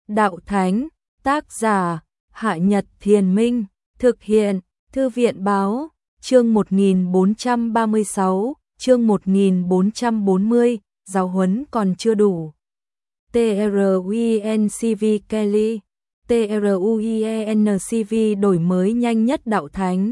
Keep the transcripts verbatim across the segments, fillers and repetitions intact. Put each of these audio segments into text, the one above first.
đạo thánh, tác giả, Hạ Nhật Thiền Minh, thực hiện, Thư viện Báo, chương một nghìn bốn trăm ba mươi sáu, chương một nghìn bốn trăm bốn mươi, giáo huấn còn chưa đủ. tê rờ u en xê vê Kelly, tê rờ u en xê vê đổi mới nhanh nhất đạo thánh.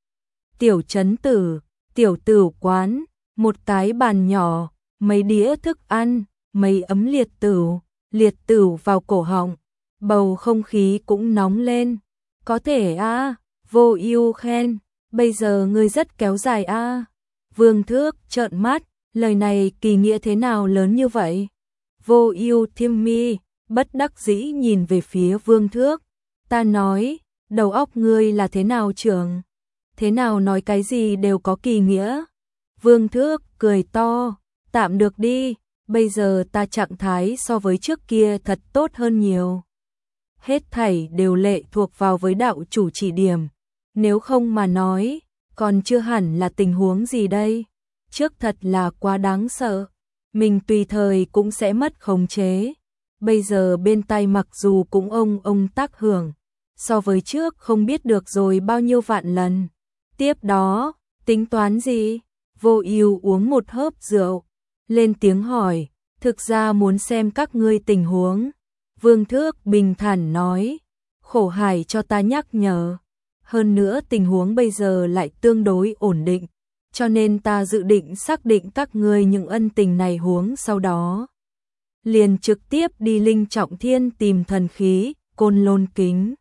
Tiểu trấn tử, tiểu tử quán, một cái bàn nhỏ, mấy đĩa thức ăn, mấy ấm liệt tửu, liệt tửu vào cổ họng, bầu không khí cũng nóng lên. Có thể a, à, Vô Ưu khen, bây giờ ngươi rất kéo dài a. À. Vương Thước trợn mắt, lời này kỳ nghĩa thế nào lớn như vậy? Vô Ưu thiêm mi, bất đắc dĩ nhìn về phía Vương Thước. Ta nói, đầu óc ngươi là thế nào trưởng? Thế nào nói cái gì đều có kỳ nghĩa. Vương Thước cười to, tạm được đi, bây giờ ta trạng thái so với trước kia thật tốt hơn nhiều. Hết thảy đều lệ thuộc vào với đạo chủ chỉ điểm, nếu không mà nói, còn chưa hẳn là tình huống gì đây. Trước thật là quá đáng sợ, mình tùy thời cũng sẽ mất khống chế. Bây giờ bên tai mặc dù cũng ông ông tác hưởng, so với trước không biết được rồi bao nhiêu vạn lần. Tiếp đó, tính toán gì? Vô Ưu uống một hớp rượu, lên tiếng hỏi, thực ra muốn xem các ngươi tình huống. Vương Thước bình thản nói, khổ hải cho ta nhắc nhở. Hơn nữa tình huống bây giờ lại tương đối ổn định, cho nên ta dự định xác định các ngươi những ân tình này huống sau đó. Liền trực tiếp đi Linh Trọng Thiên tìm thần khí, Côn Lôn Kính.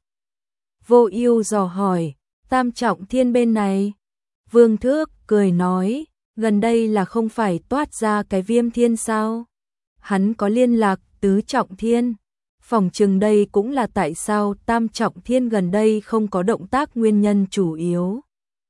Vô Ưu dò hỏi, Tam Trọng Thiên bên này? Vương Thước cười nói, gần đây là không phải toát ra cái Viêm Thiên sao? Hắn có liên lạc Tứ Trọng Thiên. Phỏng chừng đây cũng là tại sao Tam Trọng Thiên gần đây không có động tác nguyên nhân chủ yếu.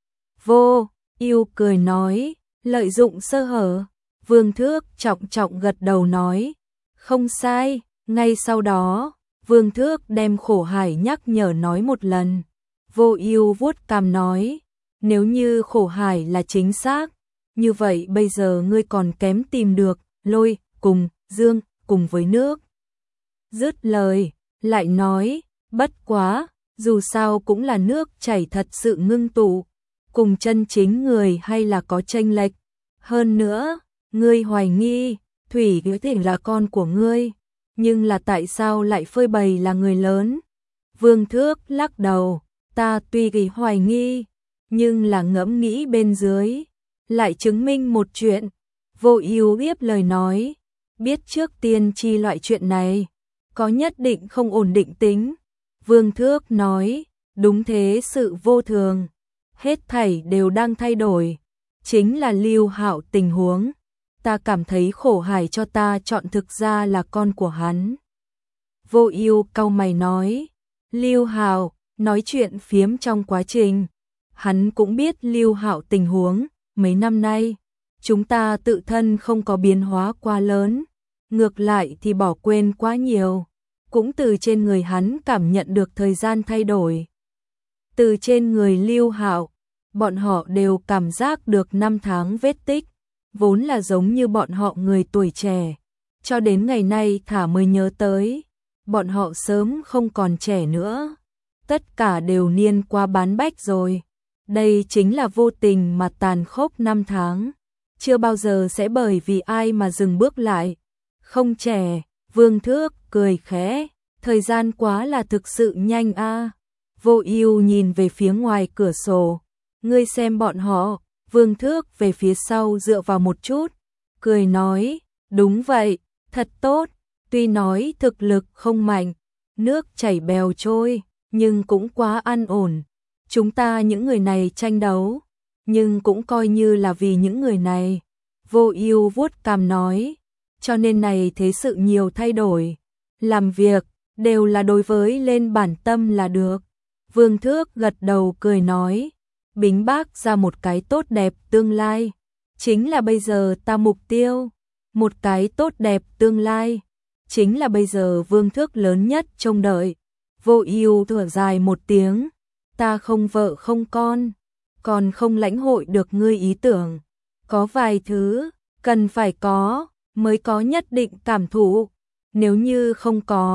Vô Ưu cười nói, lợi dụng sơ hở. Vương Thước trọng trọng gật đầu nói, không sai. Ngay sau đó, Vương Thước đem khổ hải nhắc nhở nói một lần. Vô Ưu vuốt cằm nói, nếu như khổ hải là chính xác, như vậy bây giờ ngươi còn kém tìm được lôi cùng dương cùng với nước. Dứt lời, lại nói, bất quá, dù sao cũng là nước chảy thật sự ngưng tụ, cùng chân chính người hay là có chênh lệch. Hơn nữa, ngươi hoài nghi, Thủy có thể là con của ngươi, nhưng là tại sao lại phơi bày là người lớn? Vương Thước lắc đầu, ta tuy kỳ hoài nghi, nhưng là ngẫm nghĩ bên dưới, lại chứng minh một chuyện. Vô Ưu tiếp lời nói, biết trước tiên chi loại chuyện này, có nhất định không ổn định tính. Vương Thước nói, đúng thế, sự vô thường, hết thảy đều đang thay đổi, chính là Lưu Hạo tình huống. Ta cảm thấy khổ hải cho ta chọn thực ra là con của hắn. Vô Ưu cau mày nói, Lưu Hạo, nói chuyện phiếm trong quá trình, hắn cũng biết Lưu Hạo tình huống, mấy năm nay, chúng ta tự thân không có biến hóa quá lớn, ngược lại thì bỏ quên quá nhiều, cũng từ trên người hắn cảm nhận được thời gian thay đổi. Từ trên người Lưu Hạo, bọn họ đều cảm giác được năm tháng vết tích, vốn là giống như bọn họ người tuổi trẻ, cho đến ngày nay thả mới nhớ tới, bọn họ sớm không còn trẻ nữa, tất cả đều niên qua bán bách rồi. Đây chính là vô tình mà tàn khốc năm tháng, chưa bao giờ sẽ bởi vì ai mà dừng bước lại. Không trẻ, Vương Thước cười khẽ, thời gian quá là thực sự nhanh a. À. Vô Ưu nhìn về phía ngoài cửa sổ, ngươi xem bọn họ. Vương Thước về phía sau dựa vào một chút, cười nói, đúng vậy, thật tốt, tuy nói thực lực không mạnh, nước chảy bèo trôi, nhưng cũng quá an ổn. Chúng ta những người này tranh đấu, nhưng cũng coi như là vì những người này. Vô Ưu vuốt cằm nói, cho nên này thế sự nhiều thay đổi, làm việc đều là đối với lên bản tâm là được. Vương Thước gật đầu cười nói, bính bác ra một cái tốt đẹp tương lai, chính là bây giờ ta mục tiêu. Một cái tốt đẹp tương lai, chính là bây giờ Vương Thước lớn nhất trông đợi. Vô Ưu thở dài một tiếng, ta không vợ không con, còn không lãnh hội được ngươi ý tưởng. Có vài thứ, cần phải có, mới có nhất định cảm thụ. Nếu như không có,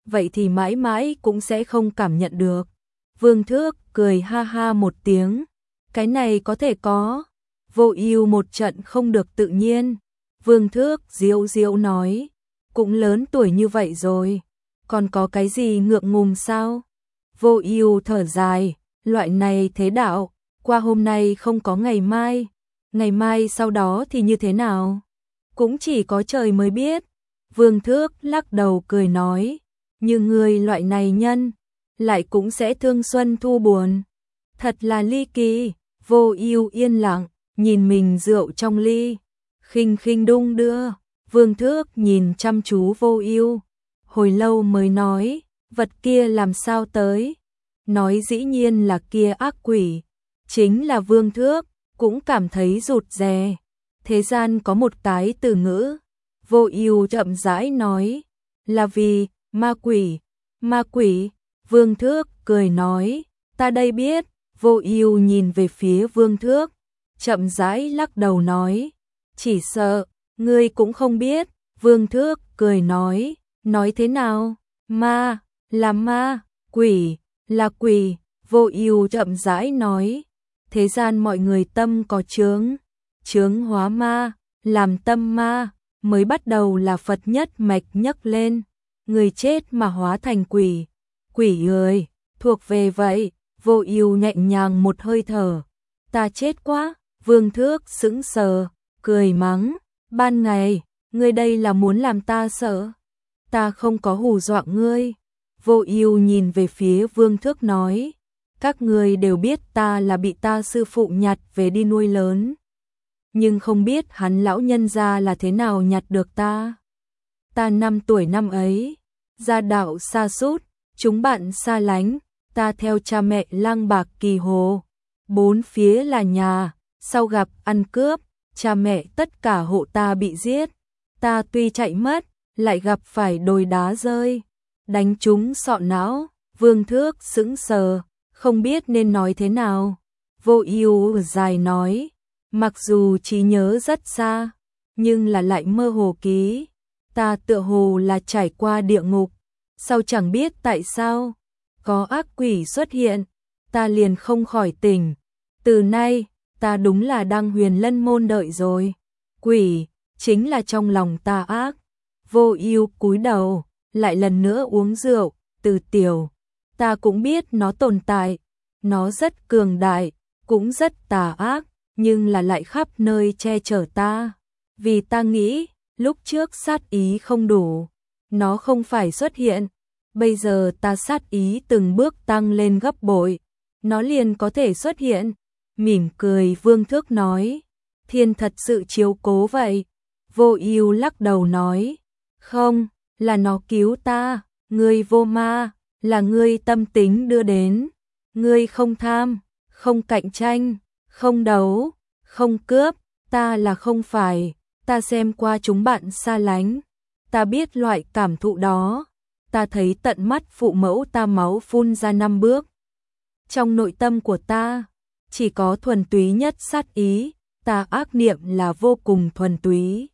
vậy thì mãi mãi cũng sẽ không cảm nhận được. Vương Thước cười ha ha một tiếng, cái này có thể có. Vô Ưu một trận không được tự nhiên. Vương Thước diễu diễu nói, cũng lớn tuổi như vậy rồi, còn có cái gì ngượng ngùng sao? Vô Ưu thở dài, loại này thế đạo, qua hôm nay không có ngày mai, ngày mai sau đó thì như thế nào? Cũng chỉ có trời mới biết. Vương Thước lắc đầu cười nói, như người loại này nhân, lại cũng sẽ thương xuân thu buồn. Thật là ly kỳ. Vô Ưu yên lặng, nhìn mình rượu trong ly, khinh khinh đung đưa. Vương Thước nhìn chăm chú Vô Ưu, hồi lâu mới nói, vật kia làm sao tới? Nói dĩ nhiên là kia ác quỷ. Chính là Vương Thước cũng cảm thấy rụt rè. Thế gian có một cái từ ngữ, Vô Ưu chậm rãi nói, là vì ma quỷ. Ma quỷ? Vương Thước cười nói, ta đây biết. Vô Ưu nhìn về phía Vương Thước, chậm rãi lắc đầu nói, chỉ sợ ngươi cũng không biết. Vương Thước cười nói, nói thế nào? Ma là ma, quỷ là quỷ. Vô Ưu chậm rãi nói, thế gian mọi người tâm có chướng, chướng hóa ma, làm tâm ma, mới bắt đầu là Phật nhất mạch nhấc lên, người chết mà hóa thành quỷ. Quỷ ơi, thuộc về vậy. Vô Ưu nhẹ nhàng một hơi thở, ta chết quá. Vương Thước sững sờ, cười mắng, ban ngày, ngươi đây là muốn làm ta sợ? Ta không có hù dọa ngươi. Vô Ưu nhìn về phía Vương Thước nói, các ngươi đều biết ta là bị ta sư phụ nhặt về đi nuôi lớn, nhưng không biết hắn lão nhân gia là thế nào nhặt được ta. Ta năm tuổi năm ấy, gia đạo sa sút, chúng bạn xa lánh, ta theo cha mẹ lang bạc kỳ hồ, bốn phía là nhà, sau gặp ăn cướp, cha mẹ tất cả hộ ta bị giết. Ta tuy chạy mất, lại gặp phải đồi đá rơi, đánh trúng sọ não. Vương Thước sững sờ, không biết nên nói thế nào. Vô Ưu dài nói, mặc dù trí nhớ rất xa, nhưng là lại mơ hồ ký. Ta tựa hồ là trải qua địa ngục, sau chẳng biết tại sao có ác quỷ xuất hiện, ta liền không khỏi tỉnh. Từ nay, ta đúng là đang huyền lân môn đợi rồi. Quỷ chính là trong lòng ta ác. Vô Ưu cúi đầu, lại lần nữa uống rượu. Từ tiểu, ta cũng biết nó tồn tại, nó rất cường đại, cũng rất tà ác, nhưng là lại khắp nơi che chở ta. Vì ta nghĩ, lúc trước sát ý không đủ, nó không phải xuất hiện. Bây giờ ta sát ý từng bước tăng lên gấp bội, nó liền có thể xuất hiện. Mỉm cười Vương Thước nói, thiên thật sự chiếu cố vậy. Vô Ưu lắc đầu nói, không, là nó cứu ta. Ngươi vô ma, là ngươi tâm tính đưa đến. Ngươi không tham, không cạnh tranh, không đấu, không cướp, ta là không phải. Ta xem qua chúng bạn xa lánh, ta biết loại cảm thụ đó. Ta thấy tận mắt phụ mẫu ta máu phun ra năm bước. Trong nội tâm của ta, chỉ có thuần túy nhất sát ý, ta ác niệm là vô cùng thuần túy.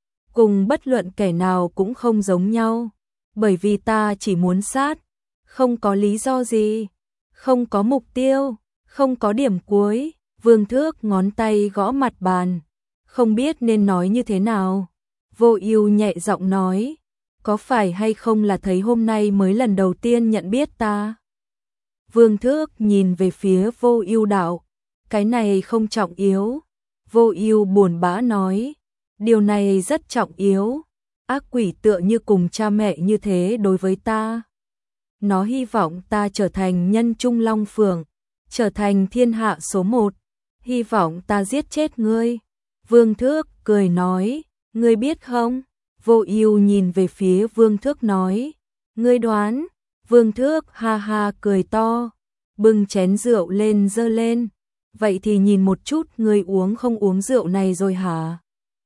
Cùng bất luận kẻ nào cũng không giống nhau, bởi vì ta chỉ muốn sát, không có lý do gì, không có mục tiêu, không có điểm cuối. Vương Thước ngón tay gõ mặt bàn, không biết nên nói như thế nào. Vô Ưu nhẹ giọng nói, có phải hay không là thấy hôm nay mới lần đầu tiên nhận biết ta? Vương Thước nhìn về phía Vô Ưu đạo, cái này không trọng yếu. Vô Ưu buồn bã nói, điều này rất trọng yếu. Ác quỷ tựa như cùng cha mẹ như thế đối với ta. Nó hy vọng ta trở thành nhân trung long phượng, trở thành thiên hạ số một, hy vọng ta giết chết ngươi. Vương Thước cười nói, ngươi biết không? Vô Ưu nhìn về phía Vương Thước nói, ngươi đoán. Vương Thước ha ha cười to, bưng chén rượu lên giơ lên, vậy thì nhìn một chút ngươi uống không uống rượu này rồi hả?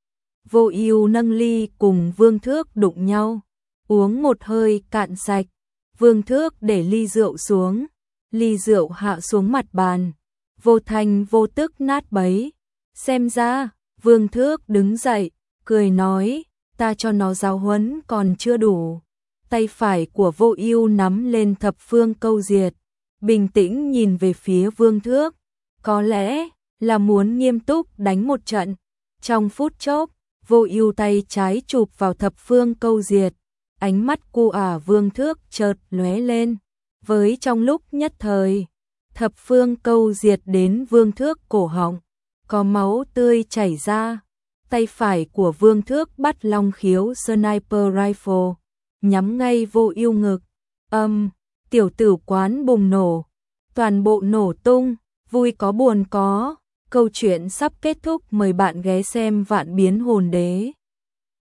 Vô Ưu nâng ly cùng Vương Thước đụng nhau, uống một hơi cạn sạch. Vương Thước để ly rượu xuống, ly rượu hạ xuống mặt bàn, vô thanh vô tức nát bấy. Xem ra, Vương Thước đứng dậy, cười nói, ta cho nó giáo huấn còn chưa đủ, tay phải của Vô Ưu nắm lên thập phương câu diệt, bình tĩnh nhìn về phía Vương Thước, có lẽ là muốn nghiêm túc đánh một trận. Trong phút chốc, Vô Ưu tay trái chụp vào thập phương câu diệt, ánh mắt cu ả Vương Thước chợt lóe lên, với trong lúc nhất thời, thập phương câu diệt đến Vương Thước cổ họng, có máu tươi chảy ra. Tay phải của Vương Thước bắt Long Khiếu Sniper Rifle, nhắm ngay Vô Ưu ngực. Âm, tiểu tử quán bùng nổ, toàn bộ nổ tung, vui có buồn có. Câu chuyện sắp kết thúc, mời bạn ghé xem Vạn Biến Hồn Đế.